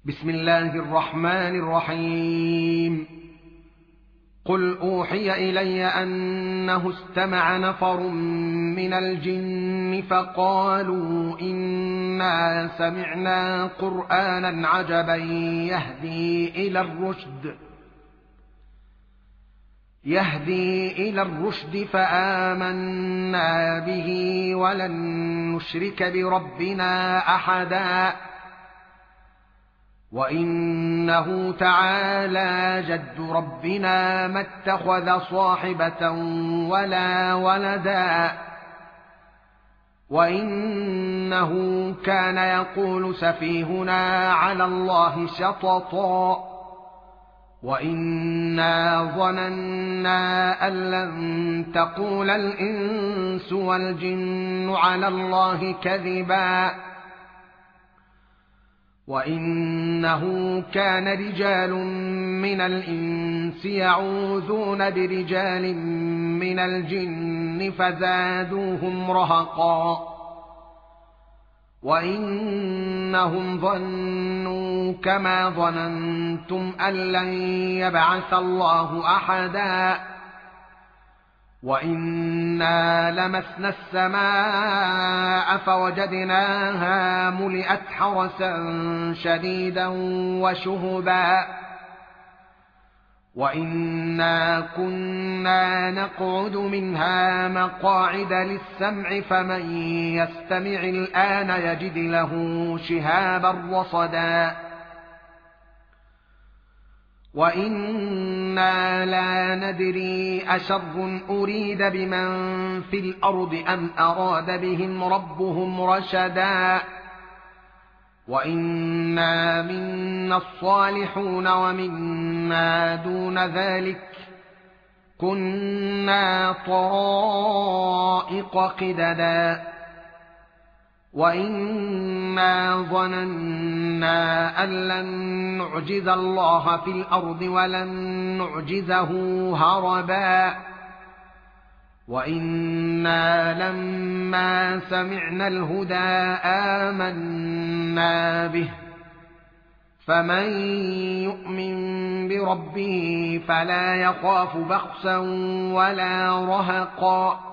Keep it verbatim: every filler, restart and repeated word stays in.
بسم الله الرحمن الرحيم قل أوحي إلي أنه استمع نفر من الجن فقالوا إنا سمعنا قرآنا عجبا يهدي إلى الرشد يهدي إلى الرشد فآمنا به ولن نشرك بربنا أحدا وإنه تعالى جد ربنا ما اتخذ صاحبة ولا ولدا وإنه كان يقول سفيهنا على الله شططا وإنا ظننا أن لن تقول الإنس والجن على الله كذبا وإنه كان رجال من الإنس يعوذون برجال من الجن فزادوهم رهقا وإنهم ظنوا كما ظننتم أن لن يبعث الله أحدا وإنا لمسنا السماء فوجدناها ملئت حرسا شديدا وشهبا وإنا كنا نقعد منها مقاعد للسمع فمن يستمع الآن يجد له شهابا رصدا وإنا لا ندري أشر أريد بمن في الأرض أم أراد بهم ربهم رشدا وإنا منا الصالحون ومنا دون ذلك كنا طرائق قددا وإنا ظننا أن لن نعجز الله في الأرض ولن نعجزه هربا وإنا لما سمعنا الهدى آمنا به فمن يؤمن بربه فلا يخاف بخسا ولا رهقا